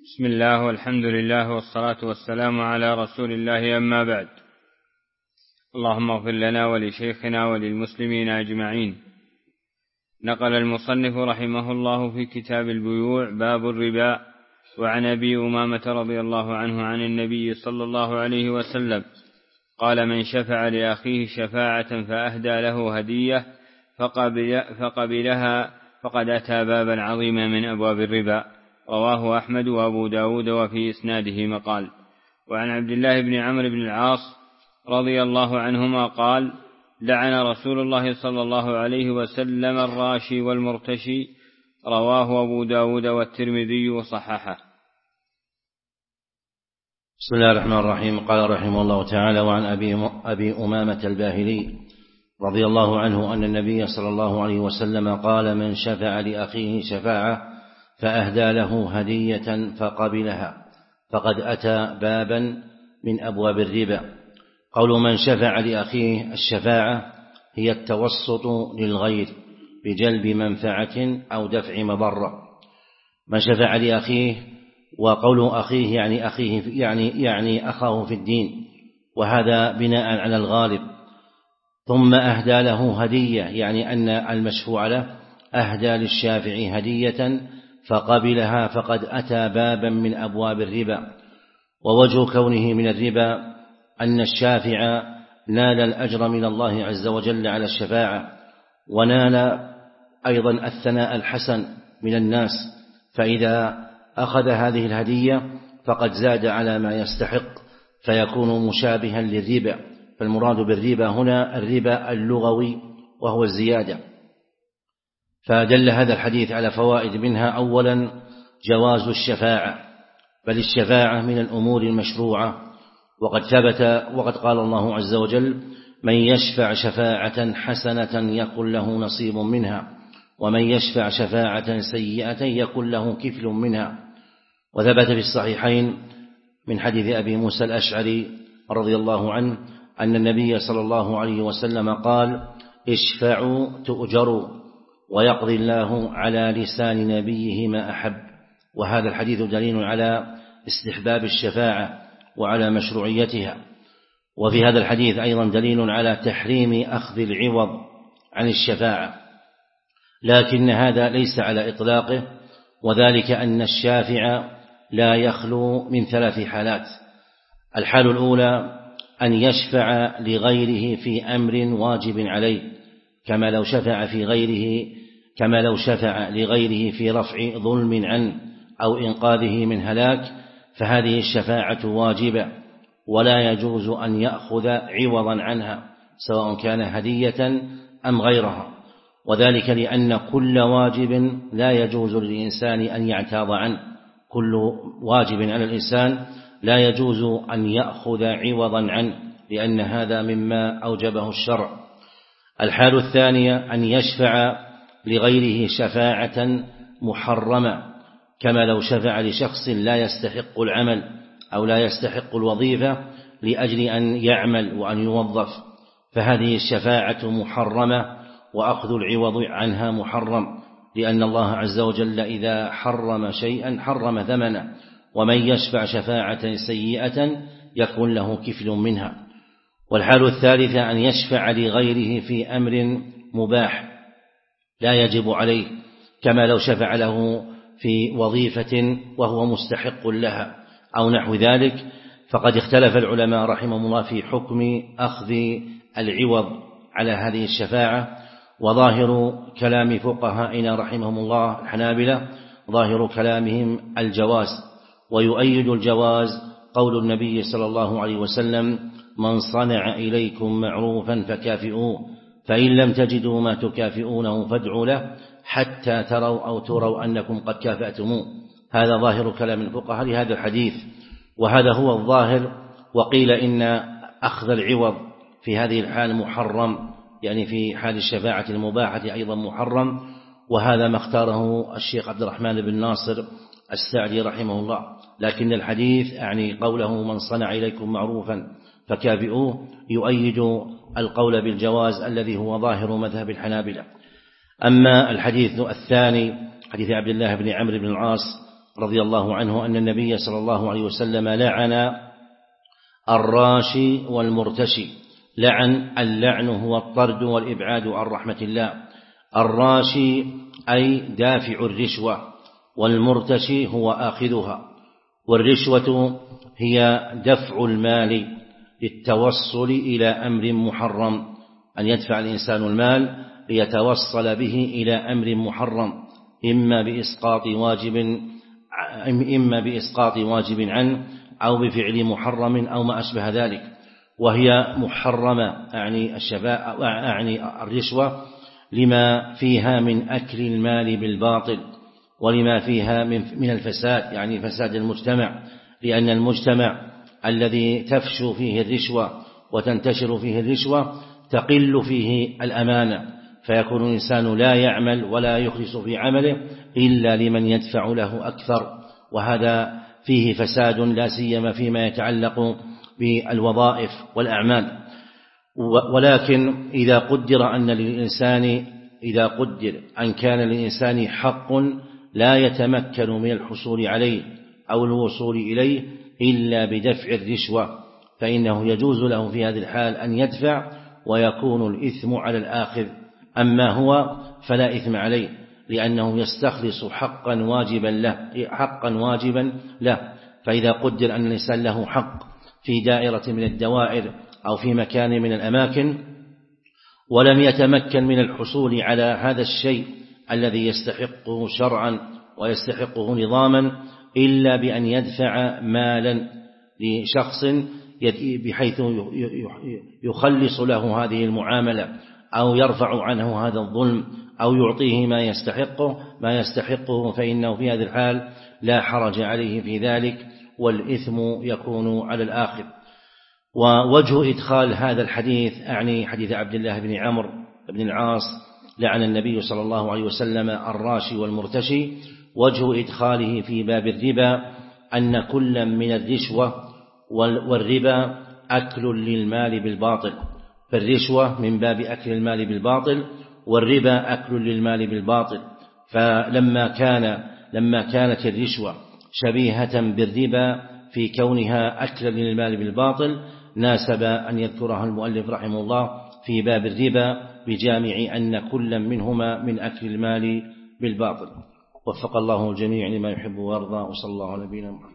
بسم الله والحمد لله والصلاة والسلام على رسول الله، أما بعد. اللهم اغفر لنا ولشيخنا وللمسلمين أجمعين. نقل المصنف رحمه الله في كتاب البيوع باب الربا وعن أبي أمامة رضي الله عنه عن النبي صلى الله عليه وسلم قال: من شفع لأخيه شفاعة فأهدى له هدية فقبلها فقد أتى بابا عظيما من أبواب الربا. رواه أحمد وأبو داود وفي إسناده مقال. وعن عبد الله بن عمرو بن العاص رضي الله عنهما قال: لعن رسول الله صلى الله عليه وسلم الراشي والمرتشي. رواه أبو داود والترمذي وصححه. بسم الله الرحمن الرحيم. قال رحمه الله تعالى: وعن أبي أمامة الباهلي رضي الله عنه أن النبي صلى الله عليه وسلم قال: من شفع لأخيه شفاعة فأهدى له هدية فقبلها فقد أتى بابا من أبواب الربا. قول من شفع لأخيه الشفاعة هي التوسط للغير بجلب منفعة أو دفع مضرة. من شفع لأخيه، وقول أخيه يعني أخيه يعني أخاه في الدين، وهذا بناء على الغالب. ثم أهدى له هدية، يعني أن المشفوع له أهدى للشافع هدية فقبلها فقد أتى بابا من أبواب الربا. ووجه كونه من الربا أن الشافع نال الأجر من الله عز وجل على الشفاعة، ونال أيضا الثناء الحسن من الناس، فإذا أخذ هذه الهدية فقد زاد على ما يستحق فيكون مشابها للربا. فالمراد بالربا هنا الربا اللغوي وهو الزيادة. فدل هذا الحديث على فوائد، منها أولا جواز الشفاعة، بل الشفاعة من الأمور المشروعة، وقد ثبت وقد قال الله عز وجل: من يشفع شفاعة حسنة يكن له نصيب منها ومن يشفع شفاعة سيئة يكن له كفل منها. وثبت في الصحيحين من حديث أبي موسى الأشعري رضي الله عنه أن النبي صلى الله عليه وسلم قال: اشفعوا تؤجروا ويقضي الله على لسان نبيه ما أحب. وهذا الحديث دليل على استحباب الشفاعة وعلى مشروعيتها. وفي هذا الحديث أيضا دليل على تحريم أخذ العوض عن الشفاعة، لكن هذا ليس على إطلاقه، وذلك أن الشافع لا يخلو من ثلاث حالات. الحال الأولى أن يشفع لغيره في أمر واجب عليه، كما لو شفع لغيره في رفع ظلم عنه أو إنقاذه من هلاك، فهذه الشفاعة واجبة ولا يجوز أن يأخذ عوضا عنها سواء كان هدية أم غيرها، وذلك لأن كل واجب لا يجوز للإنسان أن يعتاض عنه. كل واجب على الإنسان لا يجوز أن يأخذ عوضا عنه، لأن هذا مما أوجبه الشرع. الحال الثانية أن يشفع لغيره شفاعة محرمة، كما لو شفع لشخص لا يستحق العمل أو لا يستحق الوظيفة لأجل أن يعمل وأن يوظف، فهذه الشفاعة محرمة وأخذ العوض عنها محرم، لأن الله عز وجل إذا حرم شيئا حرم ثمنه. ومن يشفع شفاعة سيئة يكون له كفل منها. والحال الثالثة أن يشفع لغيره في أمر مباح لا يجب عليه، كما لو شفع له في وظيفة وهو مستحق لها أو نحو ذلك. فقد اختلف العلماء رحمهم الله في حكم أخذ العوض على هذه الشفاعة، وظاهر كلام فقهائنا رحمهم الله الحنابلة ظاهر كلامهم الجواز، ويؤيد الجواز قول النبي صلى الله عليه وسلم: من صنع إليكم معروفا فكافئوه فإن لم تجدوا ما تكافئونه فادعوا له حتى تروا أنكم قد كافأتموه. هذا ظاهر كلام الفقهاء لهذا الحديث، وهذا هو الظاهر. وقيل إن أخذ العوض في هذه الحال محرم، يعني في حال الشفاعة المباحة أيضا محرم، وهذا ما اختاره الشيخ عبد الرحمن بن ناصر السعدي رحمه الله. لكن الحديث يعني قوله: من صنع إليكم معروفا فكافئوه، يؤيد القول بالجواز الذي هو ظاهر مذهب الحنابلة. أما الحديث الثاني حديث عبد الله بن عمرو بن العاص رضي الله عنه أن النبي صلى الله عليه وسلم لعن الراشي والمرتشي. اللعن هو الطرد والإبعاد عن رحمة الله. الراشي أي دافع الرشوة، والمرتشي هو آخذها. والرشوة هي دفع المال للتوصل إلى أمر محرم، أن يدفع الإنسان المال ليتوصل به إلى أمر محرم، إما بإسقاط واجب عنه أو بفعل محرم أو ما أشبه ذلك. وهي محرمة أعني الرشوة لما فيها من أكل المال بالباطل، ولما فيها من الفساد، يعني فساد المجتمع، لأن المجتمع الذي تفشو فيه الرشوة وتنتشر فيه الرشوة تقل فيه الأمانة، فيكون الإنسان لا يعمل ولا يخلص في عمله إلا لمن يدفع له أكثر، وهذا فيه فساد لا سيما فيما يتعلق بالوظائف والأعمال. ولكن إذا قدر أن كان للإنسان حق لا يتمكن من الحصول عليه أو الوصول إليه إلا بدفع الرشوة، فإنه يجوز له في هذه الحال أن يدفع ويكون الإثم على الآخذ. أما هو فلا إثم عليه، لأنه يستخلص حقا واجبا له. فإذا قدر أن الإنسان له حق في دائرة من الدوائر أو في مكان من الأماكن ولم يتمكن من الحصول على هذا الشيء الذي يستحقه شرعا ويستحقه نظاما إلا بأن يدفع مالا لشخص بحيث يخلص له هذه المعاملة أو يرفع عنه هذا الظلم أو يعطيه ما يستحقه فإنه في هذه الحال لا حرج عليه في ذلك، والإثم يكون على الآخذ. ووجه إدخال هذا الحديث أعني حديث عبد الله بن عمرو بن العاص لعن النبي صلى الله عليه وسلم الراشي والمرتشي، وجه إدخاله في باب الربا أن كل من الرشوة والربا أكل للمال بالباطل، فالرشوة من باب أكل المال بالباطل، والربا أكل للمال بالباطل. فلما كانت الرشوة شبيهة بالربا في كونها أكل للمال بالباطل ناسب أن يذكرها المؤلف رحمه الله في باب الربا بجامع أن كل منهما من أكل المال بالباطل. وفق الله الجميع لما يحب ويرضى، وصلى الله على نبينا محمد.